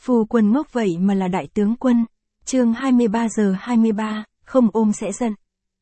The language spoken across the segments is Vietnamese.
Phu quân ngốc vậy mà là đại tướng quân. Chương 23 giờ 23, không ôm sẽ giận.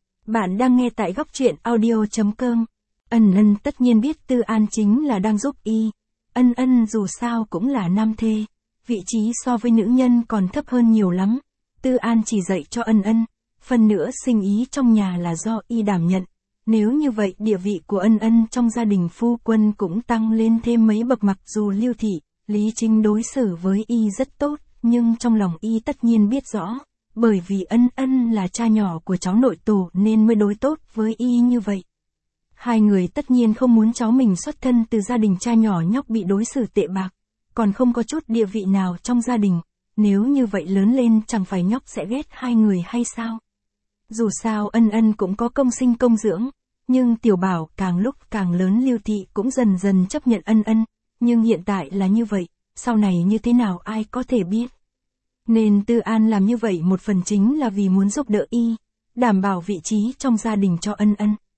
Bạn đang nghe tại góc truyện audio.com. Ân tất nhiên biết Tư An chính là đang giúp y. Ân dù sao cũng là nam thê, vị trí so với nữ nhân còn thấp hơn nhiều lắm. Tư An chỉ dạy cho ân, phần nữa sinh ý trong nhà là do y đảm nhận. Nếu như vậy địa vị của ân trong gia đình phu quân cũng tăng lên thêm mấy bậc, mặc dù Lưu Thị, Lý Chính đối xử với y rất tốt, nhưng trong lòng y tất nhiên biết rõ, bởi vì ân là cha nhỏ của cháu nội tổ nên mới đối tốt với y như vậy. Hai người tất nhiên không muốn cháu mình xuất thân từ gia đình cha nhỏ nhóc bị đối xử tệ bạc, còn không có chút địa vị nào trong gia đình, nếu như vậy lớn lên chẳng phải nhóc sẽ ghét hai người hay sao? Dù sao ân cũng có công sinh công dưỡng, nhưng Tiểu Bảo càng lúc càng lớn Lưu Thị cũng dần dần chấp nhận ân, nhưng hiện tại là như vậy, sau này như thế nào ai có thể biết. Nên Tư An làm như vậy một phần chính là vì muốn giúp đỡ y, đảm bảo vị trí trong gia đình cho ân.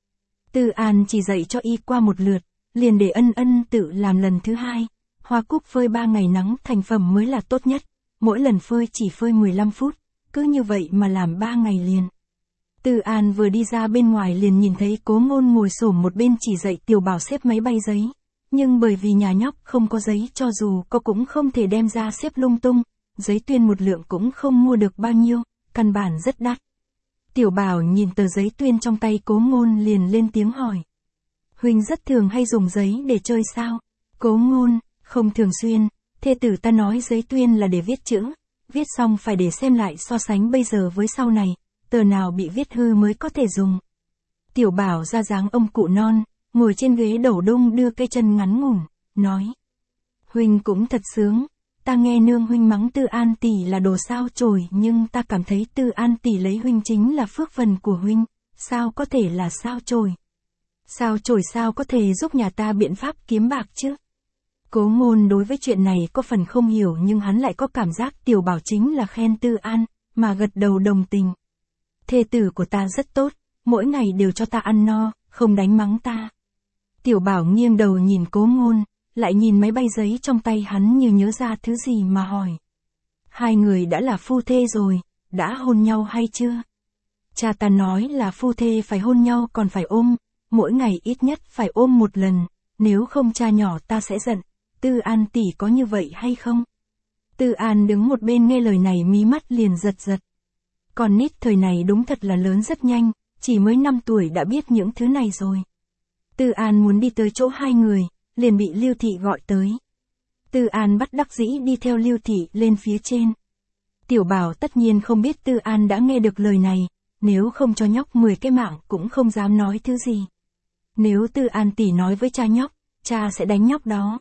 Tư An chỉ dạy cho y qua một lượt, liền để ân tự làm lần thứ hai. Hoa cúc phơi 3 ngày nắng thành phẩm mới là tốt nhất, mỗi lần phơi chỉ phơi 15 phút, cứ như vậy mà làm 3 ngày liền. Tư An vừa đi ra bên ngoài liền nhìn thấy Cố Ngôn ngồi xổm một bên chỉ dạy Tiểu Bảo xếp máy bay giấy, nhưng bởi vì nhà nhóc không có giấy, cho dù có cũng không thể đem ra xếp lung tung, giấy tuyên một lượng cũng không mua được bao nhiêu, căn bản rất đắt. Tiểu Bảo nhìn tờ giấy tuyên trong tay Cố Ngôn liền lên tiếng hỏi. Huynh rất thường hay dùng giấy để chơi sao? Cố Ngôn, không thường xuyên, thê tử ta nói giấy tuyên là để viết chữ, viết xong phải để xem lại so sánh bây giờ với sau này, tờ nào bị viết hư mới có thể dùng. Tiểu Bảo ra dáng ông cụ non, ngồi trên ghế đẩu đung đưa cây chân ngắn ngủn, nói. Huynh cũng thật sướng, ta nghe nương huynh mắng Tư An tỷ là đồ sao chổi, nhưng ta cảm thấy Tư An tỷ lấy huynh chính là phước phần của huynh, sao có thể là sao chổi? Sao chổi sao có thể giúp nhà ta biện pháp kiếm bạc chứ? Cố Ngôn đối với chuyện này có phần không hiểu, nhưng hắn lại có cảm giác Tiểu Bảo chính là khen Tư An, mà gật đầu đồng tình. Thê tử của ta rất tốt, mỗi ngày đều cho ta ăn no, không đánh mắng ta. Tiểu Bảo nghiêng đầu nhìn Cố Ngôn, lại nhìn máy bay giấy trong tay hắn như nhớ ra thứ gì mà hỏi. Hai người đã là phu thê rồi, đã hôn nhau hay chưa? Cha ta nói là phu thê phải hôn nhau còn phải ôm, mỗi ngày ít nhất phải ôm một lần, nếu không cha nhỏ ta sẽ giận. Tư An tỷ có như vậy hay không? Tư An đứng một bên nghe lời này mí mắt liền giật giật. Con nít thời này đúng thật là lớn rất nhanh, chỉ mới 5 tuổi đã biết những thứ này rồi. Tư An muốn đi tới chỗ hai người, liền bị Lưu Thị gọi tới. Tư An bất đắc dĩ đi theo Lưu Thị lên phía trên. Tiểu Bảo tất nhiên không biết Tư An đã nghe được lời này, nếu không cho nhóc 10 cái mạng cũng không dám nói thứ gì. Nếu Tư An tỷ nói với cha nhóc, cha sẽ đánh nhóc đó.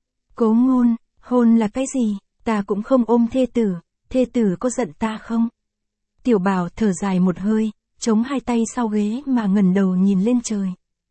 Cố Ngôn, hôn là cái gì, ta cũng không ôm thê tử có giận ta không? Tiểu Bảo thở dài một hơi, chống hai tay sau ghế mà ngẩng đầu nhìn lên trời.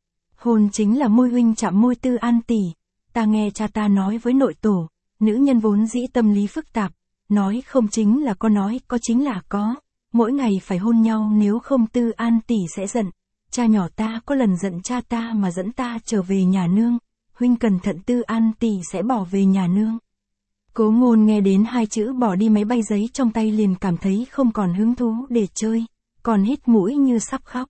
Hôn chính là môi huynh chạm môi Tư An tỷ, ta nghe cha ta nói với nội tổ, nữ nhân vốn dĩ tâm lý phức tạp, nói không chính là có, nói có chính là có, mỗi ngày phải hôn nhau nếu không Tư An tỷ sẽ giận. Cha nhỏ ta có lần giận cha ta mà dẫn ta trở về nhà nương, huynh cẩn thận Tư An tỷ sẽ bỏ về nhà nương. Cố Ngôn nghe đến hai chữ bỏ đi máy bay giấy trong tay liền cảm thấy không còn hứng thú để chơi, còn hít mũi như sắp khóc.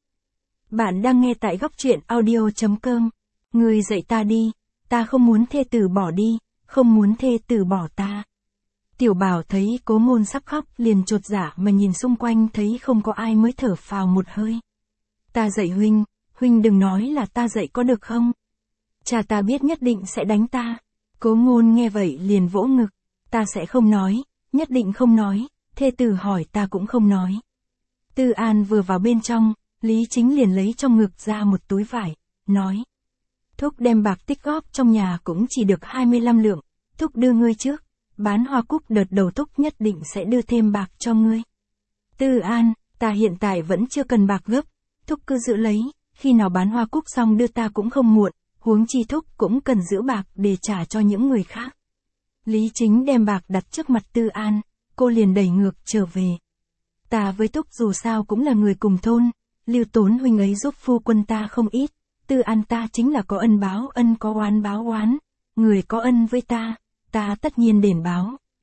Bạn đang nghe tại góc truyện audio.com. Ngươi dạy ta đi, ta không muốn thê tử bỏ đi, không muốn thê tử bỏ ta. Tiểu Bảo thấy Cố Ngôn sắp khóc liền chột dạ mà nhìn xung quanh thấy không có ai mới thở phào một hơi. Ta dạy huynh đừng nói là ta dạy có được không? Cha ta biết nhất định sẽ đánh ta. Cố Ngôn nghe vậy liền vỗ ngực, ta sẽ không nói, nhất định không nói, thê tử hỏi ta cũng không nói. Tư An vừa vào bên trong, Lý Chính liền lấy trong ngực ra một túi vải, nói. Thúc đem bạc tích góp trong nhà cũng chỉ được 25 lượng, thúc đưa ngươi trước, bán hoa cúc đợt đầu thúc nhất định sẽ đưa thêm bạc cho ngươi. Tư An, ta hiện tại vẫn chưa cần bạc gấp, thúc cứ giữ lấy, khi nào bán hoa cúc xong đưa ta cũng không muộn, huống chi thúc cũng cần giữ bạc để trả cho những người khác. Lý Chính đem bạc đặt trước mặt Tư An, cô liền đẩy ngược trở về. Ta với thúc dù sao cũng là người cùng thôn, Lưu Tốn huynh ấy giúp phu quân ta không ít, Tư An ta chính là có ân báo ân có oán báo oán, người có ân với ta tất nhiên đền báo,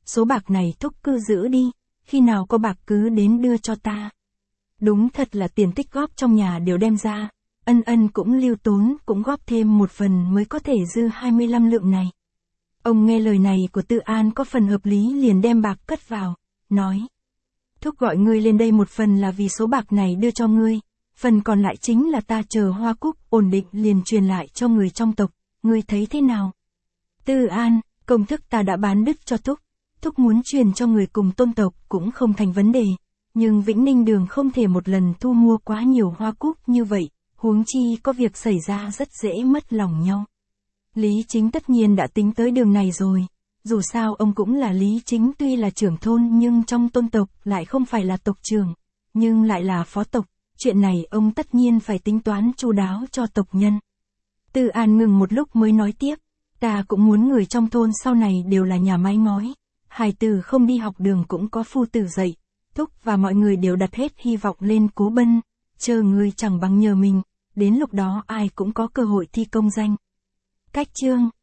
số bạc này thúc cứ giữ đi, khi nào có bạc cứ đến đưa cho ta. Đúng thật là tiền tích góp trong nhà đều đem ra, Ân cũng lưu tốn cũng góp thêm một phần mới có thể dư 25 lượng này. Ông nghe lời này của Tư An có phần hợp lý liền đem bạc cất vào, nói. Thúc gọi ngươi lên đây một phần là vì số bạc này đưa cho ngươi, phần còn lại chính là ta chờ Hoa Cúc ổn định liền truyền lại cho người trong tộc, ngươi thấy thế nào? Tư An, công thức ta đã bán đứt cho Thúc, Thúc muốn truyền cho người cùng tôn tộc cũng không thành vấn đề, nhưng Vĩnh Ninh Đường không thể một lần thu mua quá nhiều Hoa Cúc như vậy, huống chi có việc xảy ra rất dễ mất lòng nhau. Lý Chính tất nhiên đã tính tới đường này rồi, dù sao ông cũng là Lý Chính tuy là trưởng thôn nhưng trong tôn tộc lại không phải là tộc trưởng, nhưng lại là phó tộc, chuyện này ông tất nhiên phải tính toán chu đáo cho tộc nhân. Tư An ngừng một lúc mới nói tiếp, ta cũng muốn người trong thôn sau này đều là nhà máy ngói, hài tử không đi học đường cũng có phu tử dạy, Thúc và mọi người đều đặt hết hy vọng lên Cố Bân, chờ người chẳng bằng nhờ mình, đến lúc đó ai cũng có cơ hội thi công danh. Cách chương